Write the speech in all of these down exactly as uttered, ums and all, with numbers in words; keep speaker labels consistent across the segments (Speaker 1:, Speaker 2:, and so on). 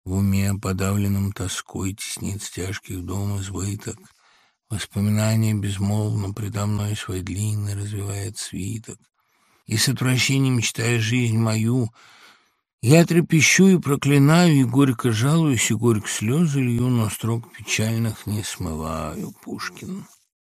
Speaker 1: В уме, подавленном тоской, теснится тяжких дом избыток. Воспоминание безмолвно предо мной свой длинный развивает свиток. И с отвращением читая жизнь мою, я трепещу и проклинаю, и горько жалуюсь, и горько слезы лью, но строк печальных не смываю. Пушкин.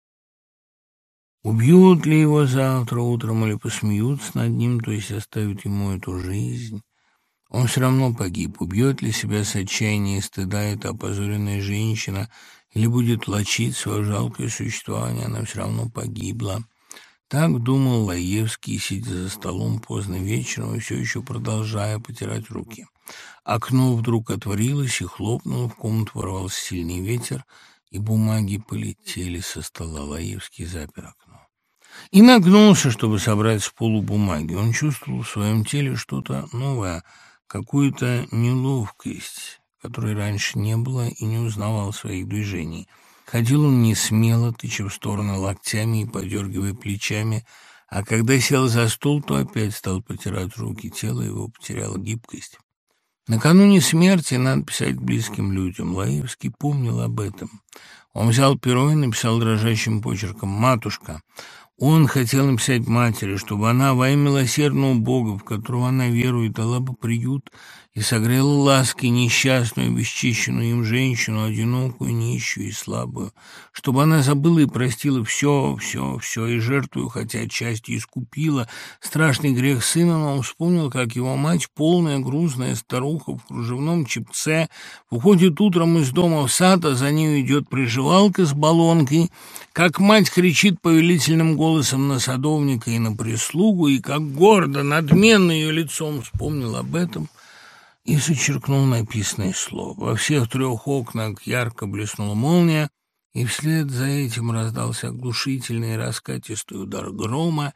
Speaker 1: Убьют ли его завтра утром или посмеются над ним, то есть оставят ему эту жизнь? Он все равно погиб. Убьет ли себя с отчаяния и стыда эта опозоренная женщина, или будет влачить свое жалкое существование, она все равно погибла. Так думал Лаевский, сидя за столом поздно вечером и все еще продолжая потирать руки. Окно вдруг отворилось и хлопнуло, в комнату ворвался сильный ветер, и бумаги полетели со стола. Лаевский запер окно и нагнулся, чтобы собрать с полу бумаги. Он чувствовал в своем теле что-то новое, какую-то неловкость, которой раньше не было, и не узнавал своих движений. Ходил он не смело, тыча в сторону локтями и подергивая плечами, а когда сел за стол, то опять стал потирать руки, тело его потеряло гибкость. Накануне смерти надо писать близким людям. Лаевский помнил об этом. Он взял перо и написал дрожащим почерком: «Матушка». Он хотел написать матери, чтобы она во имя милосердного Бога, в которого она верует, дала бы приют и согрела лаской несчастную, бесчищенную им женщину, одинокую, нищую и слабую, чтобы она забыла и простила все, все, все, и жертвую, хотя отчасти искупила страшный грех сына, но он вспомнил, как его мать, полная грузная старуха в кружевном чепце, выходит утром из дома в сад, а за нею идет приживалка с баллонкой, как мать кричит повелительным голосом на садовника и на прислугу, и как гордо, надменно ее лицом вспомнил об этом и зачеркнул написанное слово. Во всех трех окнах ярко блеснула молния, и вслед за этим раздался оглушительный раскатистый удар грома,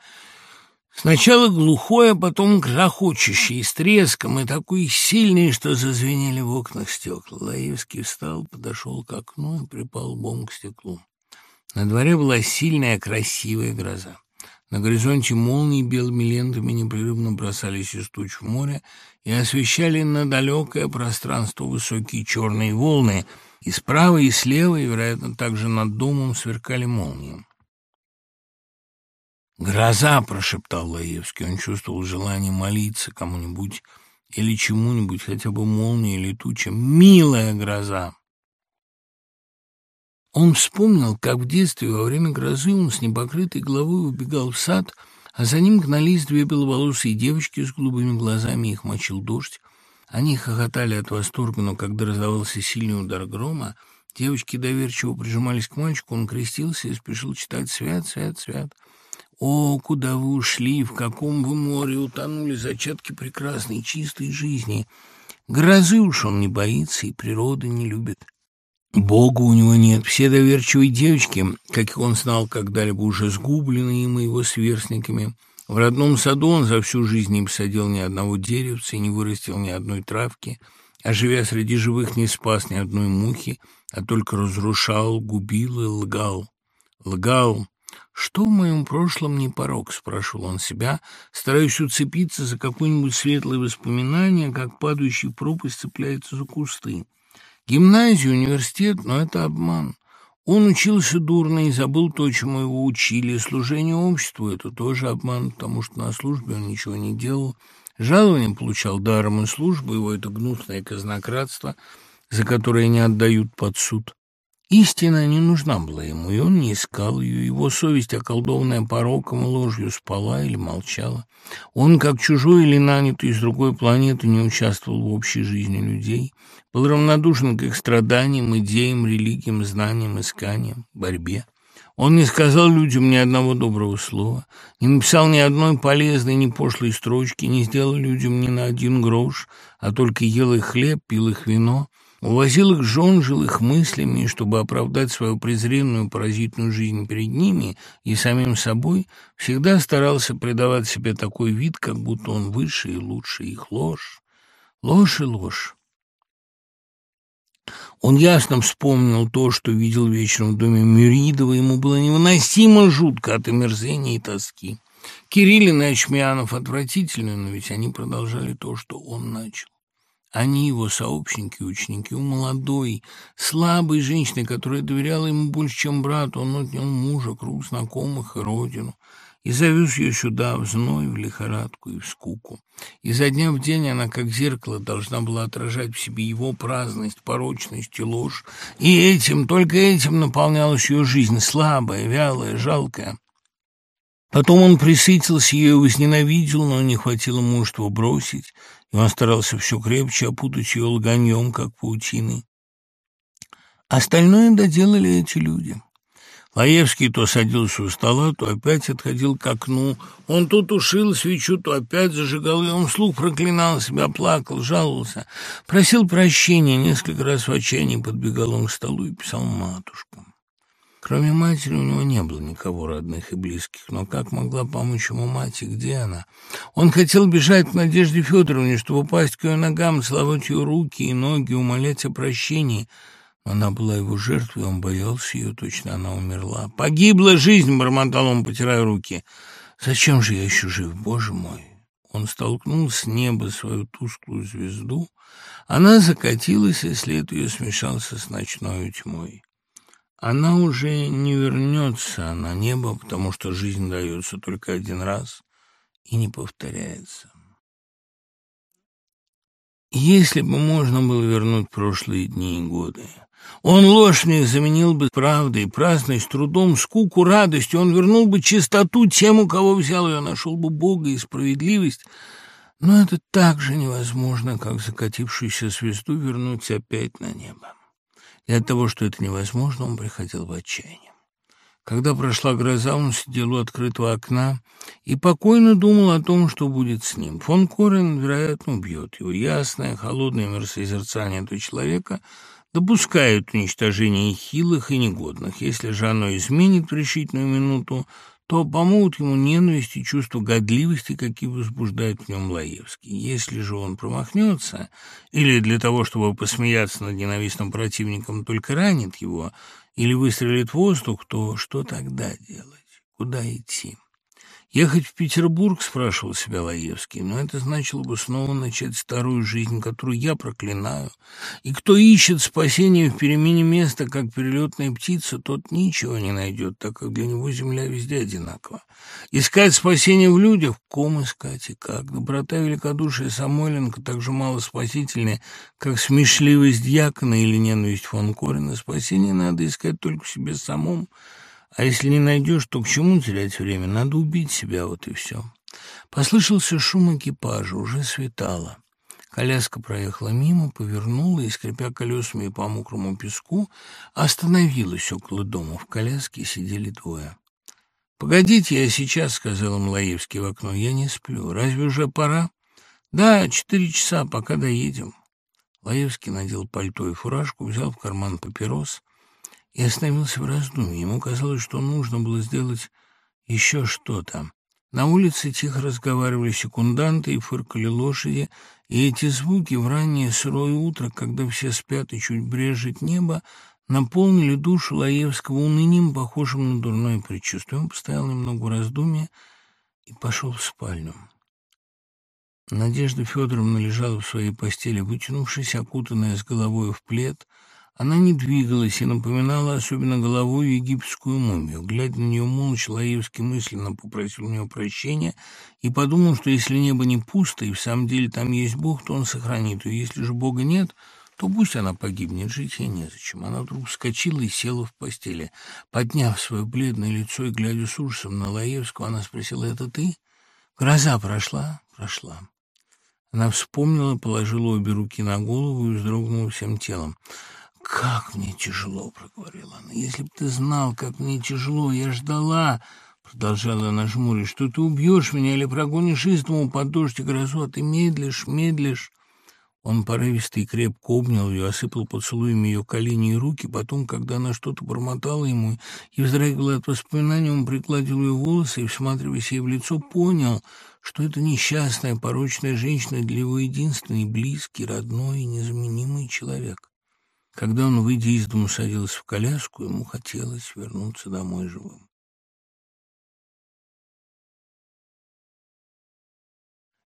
Speaker 1: сначала глухой, а потом грохочущий, с треском, и такой сильный, что зазвенели в окнах стекла. Лаевский встал, подошел к окну и припал лбом к стеклу. На дворе была сильная, красивая гроза. На горизонте молнии белыми лентами непрерывно бросались из туч в море и освещали на далекое пространство высокие черные волны, и справа, и слева, и, вероятно, также над домом сверкали молнии. «Гроза!» — прошептал Лаевский. Он чувствовал желание молиться кому-нибудь или чему-нибудь, хотя бы молния или туча. «Милая гроза!» Он вспомнил, как в детстве во время грозы он с непокрытой головой убегал в сад, а за ним гнались две беловолосые девочки с голубыми глазами, их мочил дождь. Они хохотали от восторга, но когда раздавался сильный удар грома, девочки доверчиво прижимались к мальчику, он крестился и спешил читать: «Свят, свят, свят». О, куда вы ушли, в каком вы море утонули зачатки прекрасной чистой жизни! Грозы уж он не боится и природы не любит. Бога у него нет. Все доверчивые девочки, как он знал, когда-либо уже сгублены им и его сверстниками. В родном саду он за всю жизнь не посадил ни одного деревца и не вырастил ни одной травки, а, живя среди живых, не спас ни одной мухи, а только разрушал, губил и лгал. Лгал. «Что в моем прошлом не порок?» — спрашивал он себя, стараясь уцепиться за какое-нибудь светлое воспоминание, как падающий в пропасть цепляется за кусты. Гимназия, университет, но это обман. Он учился дурно и забыл то, чему его учили. Служение обществу — это тоже обман, потому что на службе он ничего не делал. Жалование получал даром, и служба его — это гнусное казнократство, за которое не отдают под суд. Истина не нужна была ему, и он не искал ее. Его совесть, околдованная пороком и ложью, спала или молчала. Он, как чужой или нанятый из другой планеты, не участвовал в общей жизни людей, был равнодушен к их страданиям, идеям, религиям, знаниям, исканиям, борьбе. Он не сказал людям ни одного доброго слова, не написал ни одной полезной, ни пошлой строчки, не сделал людям ни на один грош, а только ел их хлеб, пил их вино, увозил их жен, жил их мыслями, и, чтобы оправдать свою презренную паразитную жизнь перед ними и самим собой, всегда старался придавать себе такой вид, как будто он выше и лучше их. Ложь, ложь и ложь. Он ясно вспомнил то, что видел вечером в доме Мюридова. Ему было невыносимо жутко от омерзения и тоски. Кириллин и Очмянов отвратительны, но ведь они продолжали то, что он начал. Они его сообщники и ученики. У молодой, слабой женщины, которая доверяла ему больше, чем брату, он отнял мужа, круг знакомых и родину. И завез ее сюда, в зной, в лихорадку и в скуку. И за дня в день она, как зеркало, должна была отражать в себе его праздность, порочность и ложь. И этим, только этим наполнялась ее жизнь, слабая, вялая, жалкая. Потом он присытился ее и возненавидел, но не хватило мужества бросить, и он старался все крепче опутать ее лганьем, как паутиной. Остальное доделали эти люди. Лаевский то садился у стола, то опять отходил к окну. Он то тушил свечу, то опять зажигал ее. Он вслух проклинал себя, плакал, жаловался, просил прощения. Несколько раз в отчаянии подбегал он к столу и писал матушку. Кроме матери у него не было никого родных и близких, но как могла помочь ему мать и где она? Он хотел бежать к Надежде Федоровне, чтобы упасть к ее ногам, целовать ее руки и ноги, умолять о прощении. Она была его жертвой, он боялся ее, точно она умерла. «Погибла жизнь!» — бормотал он, потирая руки. «Зачем же я еще жив, Боже мой?» Он столкнул с неба свою тусклую звезду. Она закатилась, и след ее смешался с ночной тьмой. Она уже не вернется на небо, потому что жизнь дается только один раз и не повторяется. Если бы можно было вернуть прошлые дни и годы, он ложь в них заменил бы правдой, праздность, трудом, скуку, радостью. Он вернул бы чистоту тем, у кого взял ее, нашел бы Бога и справедливость. Но это так же невозможно, как закатившуюся звезду вернуть опять на небо. И от того, что это невозможно, он приходил в отчаяние. Когда прошла гроза, он сидел у открытого окна и покойно думал о том, что будет с ним. Фон Корен, вероятно, убьет его. Ясное, холодное миросозерцание этого человека допускает уничтожение хилых и негодных. Если же оно изменит в решительную минуту, то помогут ему ненависть и чувство годливости, какие возбуждает в нем Лаевский. Если же он промахнется, или для того, чтобы посмеяться над ненавистным противником, только ранит его, или выстрелит в воздух, то что тогда делать? Куда идти? Ехать в Петербург, спрашивал себя Лаевский, но это значило бы снова начать старую жизнь, которую я проклинаю. И кто ищет спасения в перемене места, как перелетная птица, тот ничего не найдет, так как для него земля везде одинакова. Искать спасение в людях, в ком искать и как? Доброта и великодушие Самойленко так же мало спасительны, как смешливость дьякона или ненависть фон Корена. Спасение надо искать только в себе самом. А если не найдешь, то к чему терять время? Надо убить себя, вот и все. Послышался шум экипажа, уже светало. Коляска проехала мимо, повернула и, скрипя колесами по мокрому песку, остановилась около дома. В коляске сидели двое. «Погодите, я сейчас», — сказал им Лаевский в окно, — «я не сплю. Разве уже пора?» «Да, четыре часа, пока доедем». Лаевский надел пальто и фуражку, взял в карман папирос и остановился в раздумье. Ему казалось, что нужно было сделать еще что-то. На улице тихо разговаривали секунданты и фыркали лошади, и эти звуки в раннее сырое утро, когда все спят и чуть брежет небо, наполнили душу Лаевского унынием, похожим на дурное предчувствие. Он постоял немного в раздумье и пошел в спальню. Надежда Федоровна лежала в своей постели, вытянувшись, окутанная с головой в плед. Она не двигалась и напоминала особенно головой египетскую мумию. Глядя на нее молча, Лаевский мысленно попросил у нее прощения и подумал, что если небо не пусто и в самом деле там есть Бог, то он сохранит ее. Если же Бога нет, то пусть она погибнет, жить ей незачем. Она вдруг вскочила и села в постели. Подняв свое бледное лицо и глядя с ужасом на Лаевского, она спросила: «Это ты? Гроза прошла?» «Прошла». Она вспомнила, положила обе руки на голову и вздрогнула всем телом. «Как мне тяжело», — проговорила она. «Если бы ты знал, как мне тяжело, я ждала», — продолжала она жмурясь, «что ты убьешь меня или прогонишь из дому под дождь и грозу, а ты медлишь, медлишь». Он порывисто и крепко обнял ее, осыпал поцелуями ее колени и руки. Потом, когда она что-то бормотала ему и вздрагивала от воспоминаний, он пригладил ее волосы и, всматриваясь ей в лицо, понял, что это несчастная, порочная женщина для его единственный, близкий, родной и незаменимый человек. Когда он, выйдя из дому, садился в коляску, ему хотелось вернуться домой живым.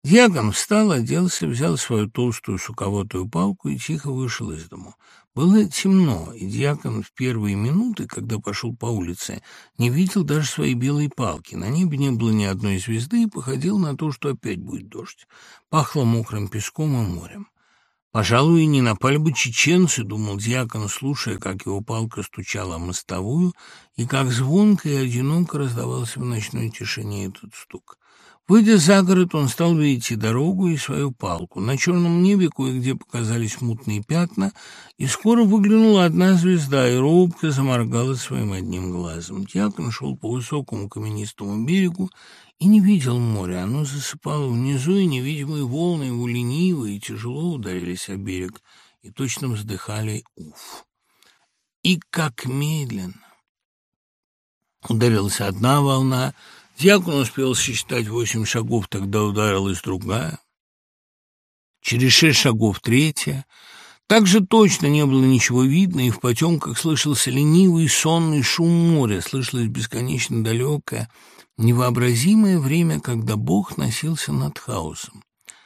Speaker 1: Дьякон встал, оделся, взял свою толстую суковатую палку и тихо вышел из дому. Было темно, и дьякон в первые минуты, когда пошел по улице, не видел даже своей белой палки. На небе не было ни одной звезды, и походило на то, что опять будет дождь. Пахло мокрым песком и морем. «Пожалуй, не напали бы чеченцы», — думал дьякон, слушая, как его палка стучала о мостовую, и как звонко и одиноко раздавался в ночной тишине этот стук. Выйдя за город, он стал видеть и дорогу, и свою палку. На черном небе кое-где показались мутные пятна, и скоро выглянула одна звезда, и робко заморгала своим одним глазом. Дьякон шел по высокому каменистому берегу и не видел моря. Оно засыпало внизу, и невидимые волны его лениво и тяжело ударились о берег, и точно вздыхали «уф». И как медленно ударилась одна волна. Дьякон успел сосчитать восемь шагов, тогда ударилась другая. Через шесть шагов третья. Так же точно не было ничего видно, и в потемках слышался ленивый сонный шум моря, слышалось бесконечно далекое, невообразимое время, когда Бог носился над хаосом.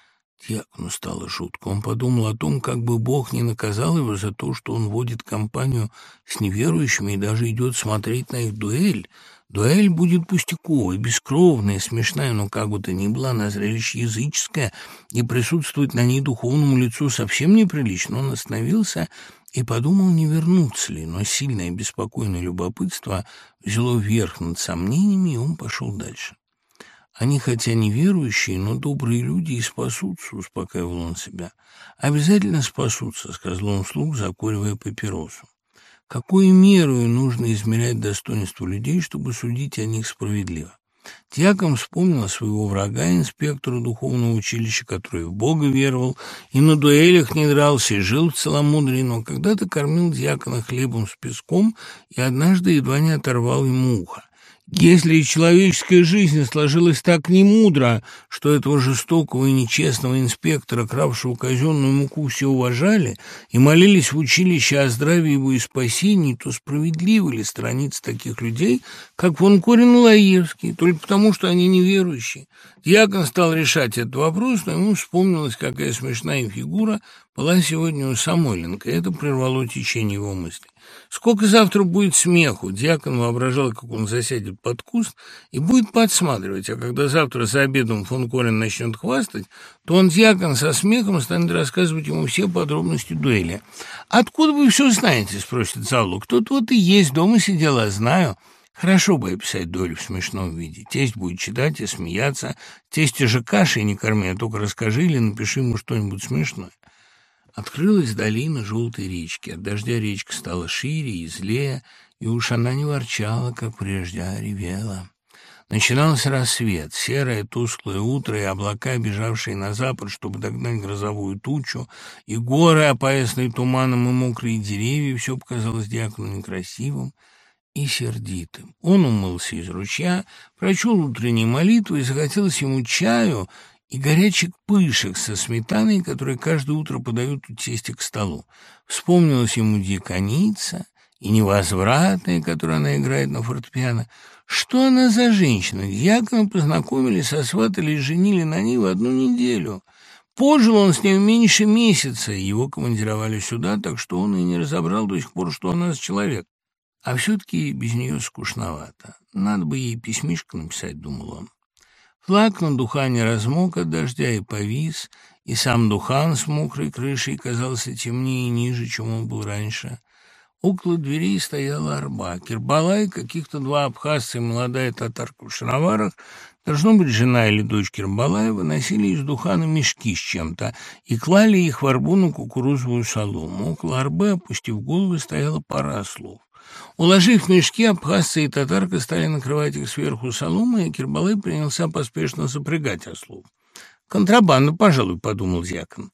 Speaker 1: Дьякону стало жутко. Он подумал о том, как бы Бог не наказал его за то, что он водит компанию с неверующими и даже идет смотреть на их дуэль. Дуэль будет пустяковой, бескровная, смешная, но как бы то ни было, она зрелище языческое, и присутствовать на ней духовному лицу совсем неприлично. Он остановился и подумал, не вернуться ли, но сильное беспокойное любопытство взяло верх над сомнениями, и он пошел дальше. «Они, хотя неверующие, но добрые люди, и спасутся», — успокаивал он себя. «Обязательно спасутся», — сказал он вслух, закуривая папиросу. Какую меру нужно измерять достоинство людей, чтобы судить о них справедливо? Дьякон вспомнил своего врага, инспектора духовного училища, который в Бога веровал, и на дуэлях не дрался, и жил в целомудрии, но когда-то кормил дьякона хлебом с песком и однажды едва не оторвал ему ухо. Если человеческая жизнь сложилась так немудро, что этого жестокого и нечестного инспектора, кравшего казенную муку, все уважали и молились в училище о здравии его и спасении, то справедливо ли сторониться таких людей, как фон Корин и Лаевский, только потому, что они неверующие? Дьякон стал решать этот вопрос, но ему вспомнилась, какая смешная фигура была сегодня у Самойленко, и это прервало течение его мыслей. Сколько завтра будет смеху? Дьякон воображал, как он засядет под куст и будет подсматривать, а когда завтра за обедом фон Корин начнет хвастать, то он, дьякон, со смехом станет рассказывать ему все подробности дуэли. «Откуда вы все знаете?» — спросит Залу. «Кто-то вот и есть, дома сидела, знаю». Хорошо бы описать дуэль в смешном виде. Тесть будет читать и смеяться. Тестя же кашей не корми, а только расскажи или напиши ему что-нибудь смешное. Открылась долина желтой речки. От дождя речка стала шире и злее, и уж она не ворчала, как прежде, а ревела. Начинался рассвет, серое тусклое утро, и облака, бежавшие на запад, чтобы догнать грозовую тучу, и горы, опоясанные туманом, и мокрые деревья, все показалось дьякону некрасивым и сердитым. Он умылся из ручья, прочел утренние молитвы, и захотелось ему чаю и горячих пышек со сметаной, которые каждое утро подают у тестя к столу. Вспомнилась ему дьяконица и невозвратная, которую она играет на фортепиано. Что она за женщина? Дьякона познакомили, сосватали и женили на ней в одну неделю. Пожил он с ней меньше месяца, его командировали сюда, так что он и не разобрал до сих пор, что она за человек. А все-таки без нее скучновато. Надо бы ей письмишко написать, думал он. Флаг на Духане размок от дождя и повис, и сам Духан с мокрой крышей казался темнее и ниже, чем он был раньше. Около дверей стояла арба. Кирбалай, каких-то два абхазца и молодая татарка в шароварах, должно быть, жена или дочь Кирбалая, выносили из Духана мешки с чем-то и клали их в арбу на кукурузовую солому. Около арбы, опустив головы, стояла пара ослов. Уложив мешки, абхазцы и татарка стали накрывать их сверху соломой, и Кирбалай принялся поспешно запрягать ослов. «Контрабанда, пожалуй», — подумал дьякон.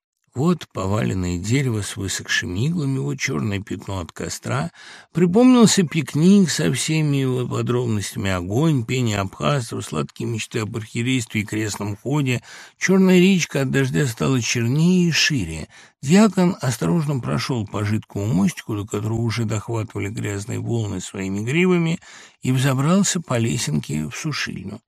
Speaker 1: Вот поваленное дерево с высохшими иглами, вот черное пятно от костра. Припомнился пикник со всеми его подробностями: огонь, пение абхазцев, сладкие мечты об архиерействе и крестном ходе. Черная речка от дождя стала чернее и шире. Дьякон осторожно прошел по жидкому мостику, до которого уже дохватывали грязные волны своими гривами, и взобрался по лесенке в сушильню.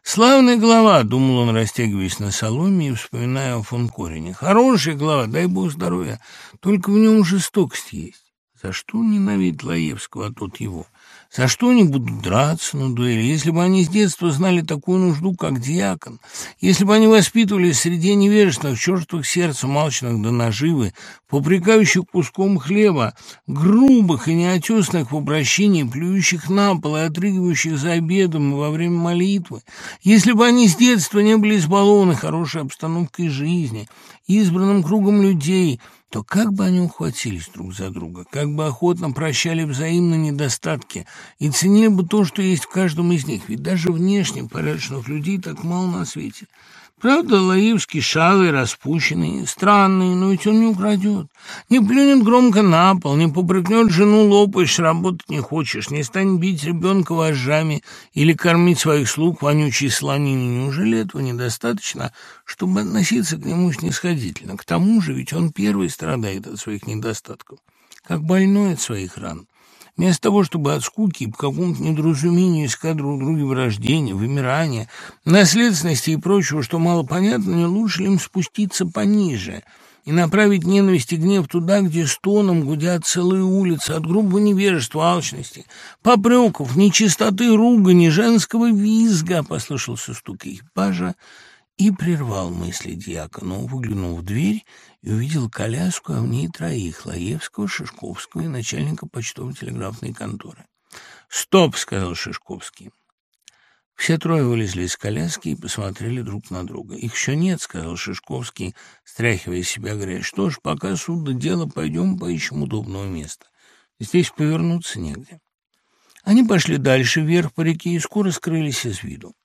Speaker 1: «Славная голова», — думал он, растягиваясь на соломе и вспоминая о фон Корине. «Хорошая голова, дай бог здоровья, только в нем жестокость есть». За что он ненавидит Лаевского, а тот его? За что они будут драться на дуэли? Если бы они с детства знали такую нужду, как дьякон, если бы они воспитывались среди невежественных, чертовых сердцем, алчных до наживы, попрекающих куском хлеба, грубых и неотесных в обращении, плюющих на пол и отрыгивающих за обедом и во время молитвы, если бы они с детства не были избалованы хорошей обстановкой жизни, избранным кругом людей, то как бы они ухватились друг за друга, как бы охотно прощали взаимно недостатки и ценили бы то, что есть в каждом из них, ведь даже внешне порядочных людей так мало на свете. Правда, Лаевский шалый, распущенный, странный, но ведь он не украдет, не плюнет громко на пол, не попрекнет жену, лопаешь, работать не хочешь, не станет бить ребенка вожжами или кормить своих слуг вонючей слониной. Неужели этого недостаточно, чтобы относиться к нему снисходительно? К тому же ведь он первый страдает от своих недостатков, как больной от своих ран. Вместо того, чтобы от скуки и по какому-то недоразумению искать друг друга вырождения, вымирания, наследственности и прочего, что мало понятно, не лучше ли им спуститься пониже и направить ненависть и гнев туда, где стоном гудят целые улицы от грубого невежества, алчности, попреков, нечистоты, ругани, женского визга. Послышался стук экипажа и прервал мысли дьякона. Он выглянул в дверь и увидел коляску, а в ней троих — Лаевского, Шишковского и начальника почтово-телеграфной конторы. «Стоп!» — сказал Шишковский. Все трое вылезли из коляски и посмотрели друг на друга. «Их еще нет», — сказал Шишковский, стряхивая с себя грязь. «Что ж, пока суд до дела, пойдем поищем удобного места. Здесь повернуться негде». Они пошли дальше, вверх по реке, и скоро скрылись из виду.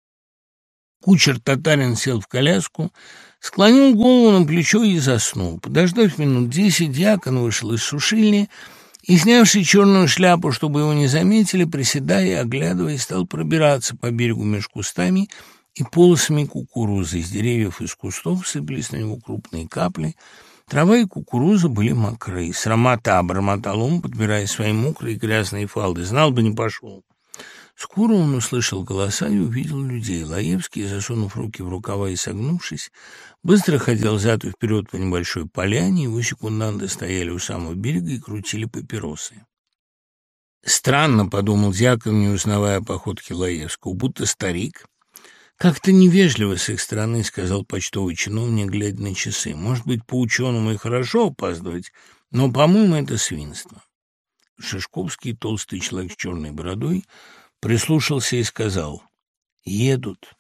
Speaker 1: Кучер-татарин сел в коляску, склонил голову на плечо и заснул. Подождав минут десять, дьякон вышел из сушильни и, снявший черную шляпу, чтобы его не заметили, приседая и оглядываясь, стал пробираться по берегу меж кустами и полосами кукурузы. Из деревьев и из кустов сыпались на него крупные капли. Трава и кукуруза были мокрые. «Срамота!» — бормотал он, подбирая свои мокрые и грязные фалды. «Знал бы, не пошел». Скоро он услышал голоса и увидел людей. Лаевский, засунув руки в рукава и согнувшись, быстро ходил взад и вперед по небольшой поляне, его секунданты стояли у самого берега и крутили папиросы. «Странно», — подумал дьякон, не узнавая походки Лаевского, — «будто старик». «Как-то невежливо с их стороны», — сказал почтовый чиновник, глядя на часы. «Может быть, по-ученому и хорошо опаздывать, но, по-моему, это свинство». Шишковский, толстый человек с черной бородой, прислушался и сказал: «Едут».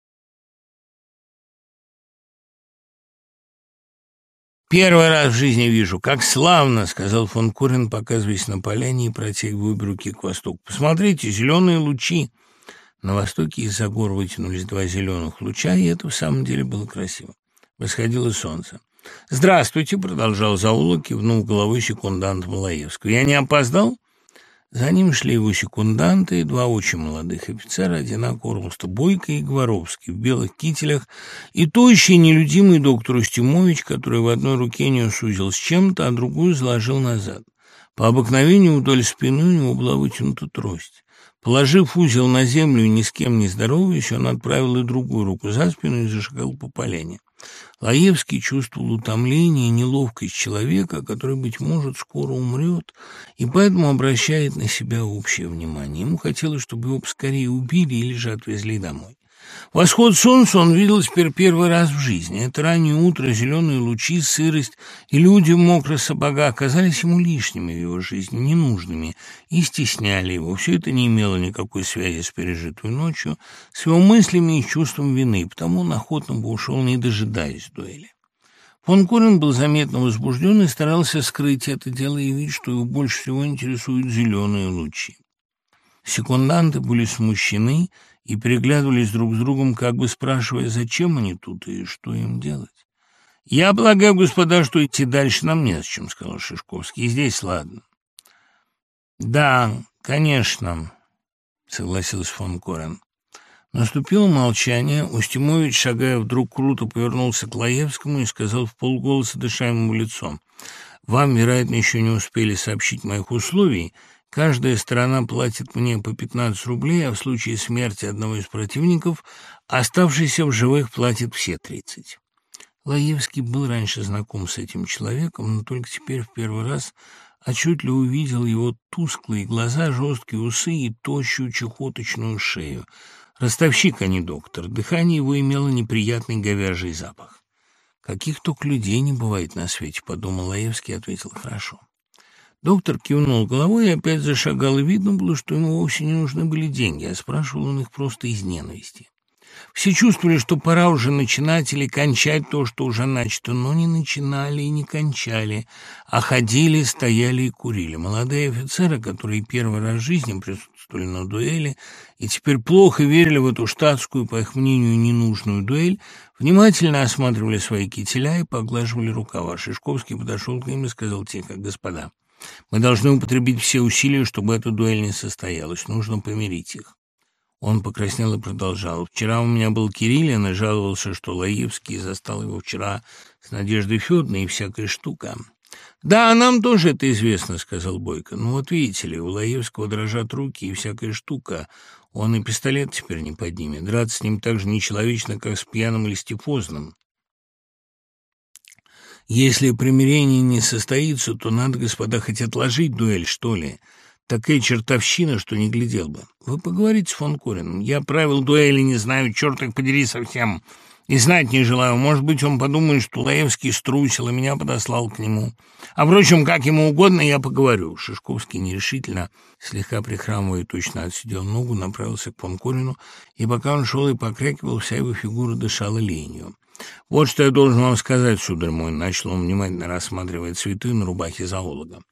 Speaker 1: «Первый раз в жизни вижу. Как славно!» — сказал фон Корин, показываясь на поляне и протягивая обе руки к востоку. «Посмотрите, зеленые лучи!» На востоке из-за гор вытянулись два зеленых луча, и это в самом деле было красиво. Восходило солнце. «Здравствуйте!» — продолжал Заула, кивнув головой секундантом Лаевского. «Я не опоздал?» За ним шли его секунданты, два очень молодых офицера, одинакового роста, Бойко и Гваровский, в белых кителях, и тощий, нелюдимый доктор Устимович, который в одной руке нес узел с чем-то, а другую заложил назад. По обыкновению вдоль спины у него была вытянута трость. Положив узел на землю и ни с кем не здороваясь, он отправил и другую руку за спину и зашагал по поляне. Лаевский чувствовал утомление и неловкость человека, который, быть может, скоро умрет, и поэтому обращает на себя общее внимание. Ему хотелось, чтобы его поскорее убили или же отвезли домой. Восход солнца он видел теперь первый раз в жизни. Это раннее утро, зеленые лучи, сырость и люди в мокрых сапогах казались ему лишними в его жизни, ненужными, и стесняли его. Все это не имело никакой связи с пережитой ночью, с его мыслями и чувством вины, потому он охотно бы ушел, не дожидаясь дуэли. Фон Корин был заметно возбужден и старался скрыть это, делая вид, что его больше всего интересуют зеленые лучи. Секунданты были смущены и переглядывались друг с другом, как бы спрашивая, зачем они тут и что им делать. «Я полагаю, господа, что идти дальше нам незачем», — сказал Шишковский. «Здесь ладно». «Да, конечно», — согласился фон Корин. Наступило молчание. Устимович, шагая вдруг круто, повернулся к Лаевскому и сказал вполголоса, дыша ему в лицо: «Вам, вероятно, еще не успели сообщить моих условий. Каждая сторона платит мне по пятнадцать рублей, а в случае смерти одного из противников оставшийся в живых платит все тридцать. Лаевский был раньше знаком с этим человеком, но только теперь в первый раз отчетливо увидел его тусклые глаза, жесткие усы и тощую чехоточную шею. Ростовщик, а не доктор. Дыхание его имело неприятный говяжий запах. «Каких только людей не бывает на свете», — подумал Лаевский и ответил: «Хорошо». Доктор кивнул головой и опять зашагал, и видно было, что ему вовсе не нужны были деньги, а спрашивал он их просто из ненависти. Все чувствовали, что пора уже начинать или кончать то, что уже начато, но не начинали и не кончали, а ходили, стояли и курили. Молодые офицеры, которые первый раз в жизни присутствовали на дуэли и теперь плохо верили в эту штатскую, по их мнению, ненужную дуэль, внимательно осматривали свои кителя и поглаживали рукава. Шишковский подошел к ним и сказал тихо: «Господа, мы должны употребить все усилия, чтобы эта дуэль не состоялась. Нужно помирить их». Он покраснел и продолжал: «Вчера у меня был Кириллин и жаловался, что Лаевский застал его вчера с Надеждой Федоровной и всякая штука». «Да, нам тоже это известно», — сказал Бойко. «Ну вот видите ли, у Лаевского дрожат руки и всякая штука. Он и пистолет теперь не поднимет. Драться с ним так же нечеловечно, как с пьяным или степозным. Если примирение не состоится, то надо, господа, хоть отложить дуэль, что ли. Такая чертовщина, что не глядел бы. Вы поговорите с фон Кориным. Я правил дуэли не знаю, черт их подери совсем. И знать не желаю. Может быть, он подумает, что Лаевский струсил и меня подослал к нему. А, впрочем, как ему угодно, я поговорю». Шишковский нерешительно, слегка прихрамывая, точно отсидел ногу, направился к фон Корину, и пока он шел и покрякивал, вся его фигура дышала ленью. «Вот что я должен вам сказать, сударь мой», — начал он, внимательно рассматривая цветы на рубахе зоолога.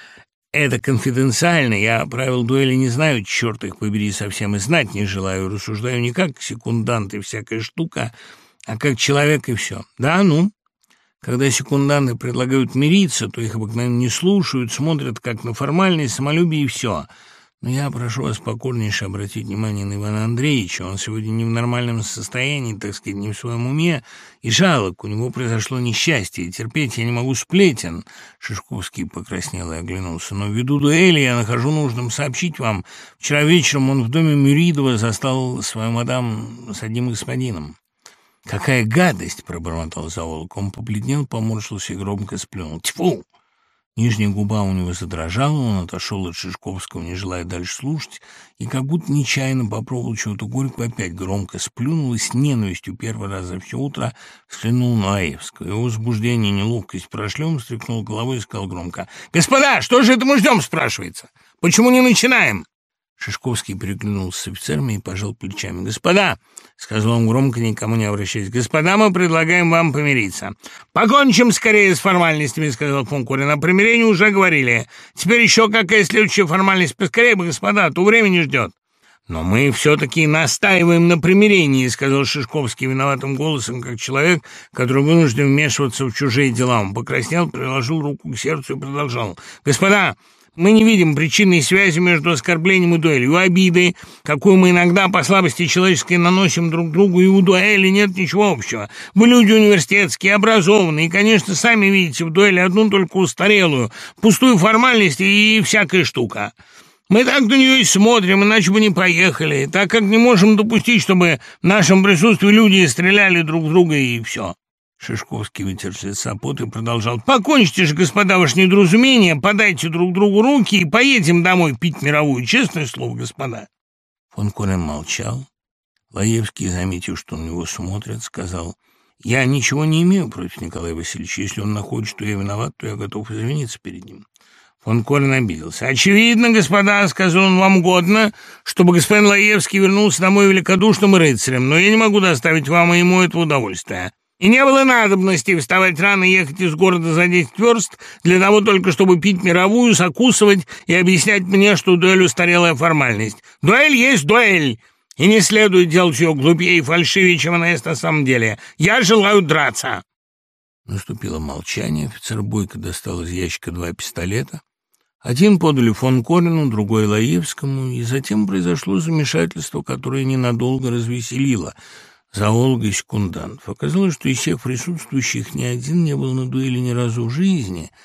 Speaker 1: «Это конфиденциально, я правил дуэли не знаю, черт их побери, совсем и знать не желаю, рассуждаю не как секундант и всякая штука, а как человек и все. Да, ну, когда секунданты предлагают мириться, то их обыкновенно не слушают, смотрят как на формальность, самолюбие и все. Но я прошу вас покорнейше обратить внимание на Ивана Андреевича. Он сегодня не в нормальном состоянии, так сказать, не в своем уме, и жалок. У него произошло несчастье, и терпеть я не могу сплетен». Шишковский покраснел и оглянулся. «Но ввиду дуэли я нахожу нужным сообщить вам. Вчера вечером он в доме Мюридова застал свою мадам с одним господином». «Какая гадость!» — пробормотал зоолог. Он побледнел, поморщился и громко сплюнул. «Тьфу!» Нижняя губа у него задрожала, он отошел от Шишковского, не желая дальше слушать, и как будто нечаянно попробовал чего-то горького, опять громко сплюнул и с ненавистью первый раз за все утро взглянул на Лаевского. Его возбуждение и неловкость прошли, он встряхнул головой и сказал громко: «Господа, что же это мы ждем?» — спрашивается. «Почему не начинаем?» Шишковский переглянулся с офицерами и пожал плечами. «Господа», — сказал он громко, никому не обращаясь, «господа, мы предлагаем вам помириться». «Покончим скорее с формальностями», — сказал фон Корин. «О примирении уже говорили. Теперь еще какая следующая формальность? Поскорее бы, господа, а то времени ждет». «Но мы все-таки настаиваем на примирении», — сказал Шишковский виноватым голосом, как человек, который вынужден вмешиваться в чужие дела. Он покраснел, приложил руку к сердцу и продолжал: «Господа, мы не видим причинной связи между оскорблением и дуэлью, обиды, какую мы иногда по слабости человеческой наносим друг другу, и у дуэли нет ничего общего. Вы люди университетские, образованные, и, конечно, сами видите в дуэли одну только устарелую, пустую формальность и всякая штука. Мы так на нее и смотрим, иначе бы не поехали, так как не можем допустить, чтобы в нашем присутствии люди стреляли друг в друга и все». Шишковский вытер с лица пот и продолжал: «Покончите же, господа, ваше недоразумение, подайте друг другу руки и поедем домой пить мировую. Честное слово, господа». Фон Корин молчал. Лаевский, заметив, что на него смотрят, сказал: «Я ничего не имею против Николая Васильевича. Если он находит, что я виноват, то я готов извиниться перед ним». Фон Корин обиделся. «Очевидно, господа, — сказал он, — вам угодно, чтобы господин Лаевский вернулся домой великодушным рыцарем, но я не могу доставить вам и ему этого удовольствия. И не было надобности вставать рано и ехать из города за десять верст для того только, чтобы пить мировую, закусывать и объяснять мне, что дуэль устарелая формальность. Дуэль есть дуэль, и не следует делать ее глупее и фальшивее, чем она есть на самом деле. Я желаю драться». Наступило молчание. Офицер Бойко достал из ящика два пистолета. Один подали фон Корину, другой Лаевскому, и затем произошло замешательство, которое ненадолго развеселило зоолога и секундантов. Оказалось, что из всех присутствующих ни один не был на дуэли ни разу в жизни,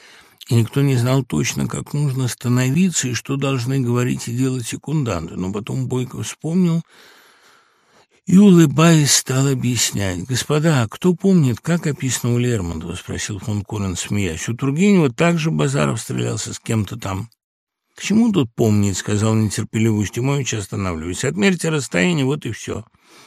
Speaker 1: и никто не знал точно, как нужно становиться и что должны говорить и делать секунданты. Но потом Бойко вспомнил и, улыбаясь, стал объяснять. «Господа, кто помнит, как описано у Лермонтова?» — спросил фон Корен, смеясь. «У Тургенева также Базаров стрелялся с кем-то там». «К чему тут помнить?» — сказал нетерпеливый Устимович, останавливаясь. «Отмерьте расстояние, вот и все».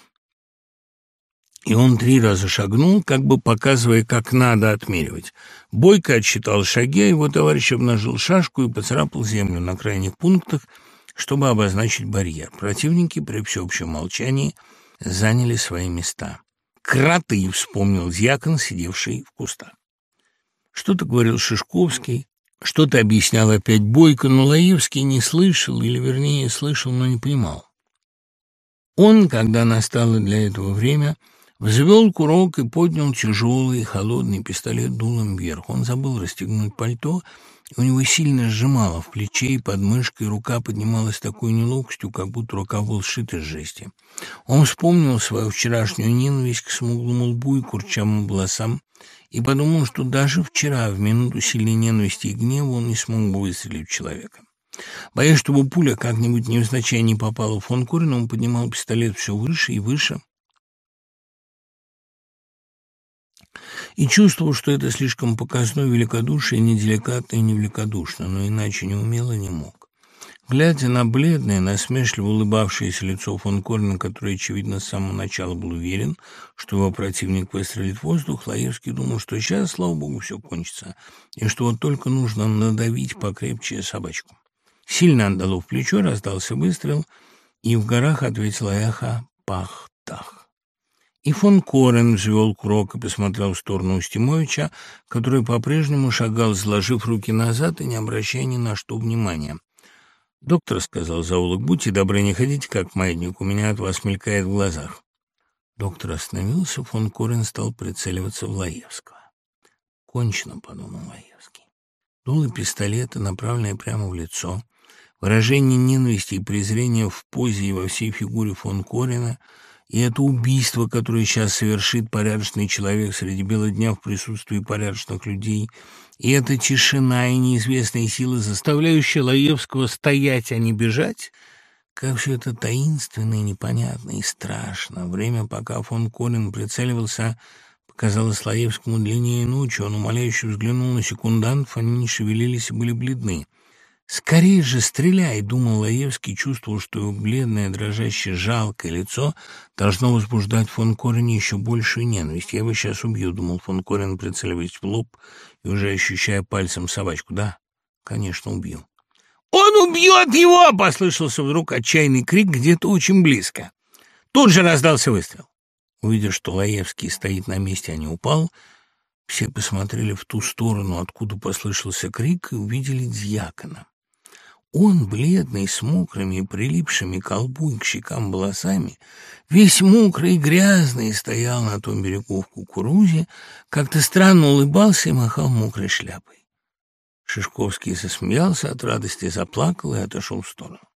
Speaker 1: И он три раза шагнул, как бы показывая, как надо отмеривать. Бойко отсчитал шаги, а его товарищ обнажил шашку и поцарапал землю на крайних пунктах, чтобы обозначить барьер. Противники при всеобщем молчании заняли свои места. «Кроты!» — вспомнил дьякон, сидевший в кустах. Что-то говорил Шишковский, что-то объяснял опять Бойко, но Лаевский не слышал, или, вернее, слышал, но не понимал. Он, когда настало для этого время, взвел курок и поднял тяжелый холодный пистолет дулом вверх. Он забыл расстегнуть пальто, и у него сильно сжимало в плече и под мышкой, рука поднималась такой неловкостью, как будто рукав был сшит из жести. Он вспомнил свою вчерашнюю ненависть к смуглому лбу и курчавым волосам и подумал, что даже вчера, в минуту сильной ненависти и гнева, он не смог бы выстрелить в человека. Боясь, чтобы пуля как-нибудь невзначай не попала в фон Корена, он поднимал пистолет все выше и выше, и чувствовал, что это слишком показное великодушие, неделикатно и невеликодушно, но иначе не умел и не мог. Глядя на бледное, насмешливо улыбавшееся лицо фон Корена, который, очевидно, с самого начала был уверен, что его противник выстрелит в воздух, Лаевский думал, что сейчас, слава богу, все кончится, и что вот только нужно надавить покрепче собачку. Сильно отдало в плечо, раздался выстрел, и в горах ответило эхо «пах-тах». И фон Корен взвел курок и посмотрел в сторону Устимовича, который по-прежнему шагал, сложив руки назад и не обращая ни на что внимания. «Доктор», — сказал зоолог, — «будьте добры, не ходите как маятник, у меня от вас мелькает в глазах». Доктор остановился, фон Корен стал прицеливаться в Лаевского. «Кончено», — подумал Лаевский. Дуло пистолета, направленное прямо в лицо, выражение ненависти и презрения в позе и во всей фигуре фон Корена — и это убийство, которое сейчас совершит порядочный человек среди бела дня в присутствии порядочных людей, и эта тишина и неизвестные силы, заставляющие Лаевского стоять, а не бежать, как все это таинственно и непонятно и страшно. Время, пока фон Корен прицеливался, показалось Лаевскому длиннее ночи. Он умоляюще взглянул на секундантов, они не шевелились и были бледны. «Скорее же стреляй!» — думал Лаевский, чувствовал, что его бледное, дрожащее, жалкое лицо должно возбуждать фон Корене еще большую ненависть. «Я его сейчас убью», — думал фон Корен, прицеливаясь в лоб и уже ощущая пальцем собачку. «Да, конечно, убью». «Он убьет его!» — послышался вдруг отчаянный крик где-то очень близко. Тут же раздался выстрел. Увидев, что Лаевский стоит на месте, а не упал, все посмотрели в ту сторону, откуда послышался крик, и увидели дьякона. Он, бледный, с мокрыми, прилипшими к лбу и к щекам волосами, весь мокрый и грязный, стоял на том берегу в кукурузе, как-то странно улыбался и махал мокрой шляпой. Шишковский засмеялся от радости, заплакал и отошел в сторону.